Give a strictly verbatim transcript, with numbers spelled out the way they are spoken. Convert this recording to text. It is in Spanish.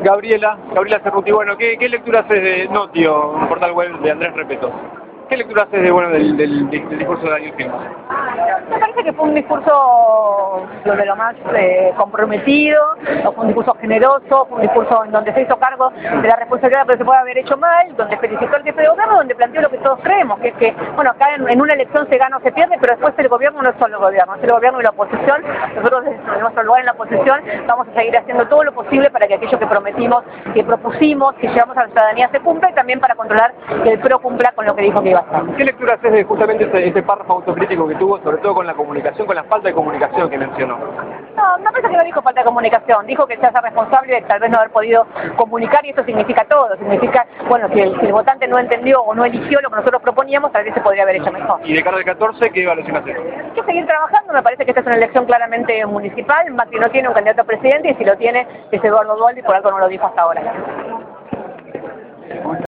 Gabriela, Gabriela Cerruti, bueno, ¿qué, qué lectura haces de Notio, un portal web de Andrés Repetto? ¿Qué lectura haces de, bueno, del, del, del discurso de Daniel Filmus? Me parece que fue un discurso de lo más eh, comprometido, fue un discurso generoso, fue un discurso en donde se hizo cargo de la responsabilidad que se puede haber hecho mal, donde felicitó al jefe de gobierno, donde planteó lo que todos creemos, que es que, bueno, acá en, en una elección se gana o se pierde, pero después el gobierno no es solo el gobierno, es el gobierno y la oposición. Nosotros desde nuestro lugar en la oposición vamos a seguir haciendo todo lo posible para que aquello que prometimos, que propusimos, que llevamos a la ciudadanía se cumpla, y también para controlar que el PRO cumpla con lo que dijo que iba a hacer. ¿Qué lectura haces de justamente ese, ese párrafo autocrítico que tuvo, sobre todo con la comunicación, con la falta de comunicación que mencionó? No, no pienso que no dijo falta de comunicación, dijo que se hace responsable de tal vez no haber podido comunicar, y esto significa todo, significa, bueno, si el, si el votante no entendió o no eligió lo que nosotros proponíamos, tal vez se podría haber hecho mejor. ¿Y de cara al catorce qué evaluación haces? Hay que seguir trabajando, me parece que esta es una elección claramente municipal. Macri no tiene un candidato a presidente, y si lo tiene es Eduardo Dualde, y por algo no lo dijo hasta ahora.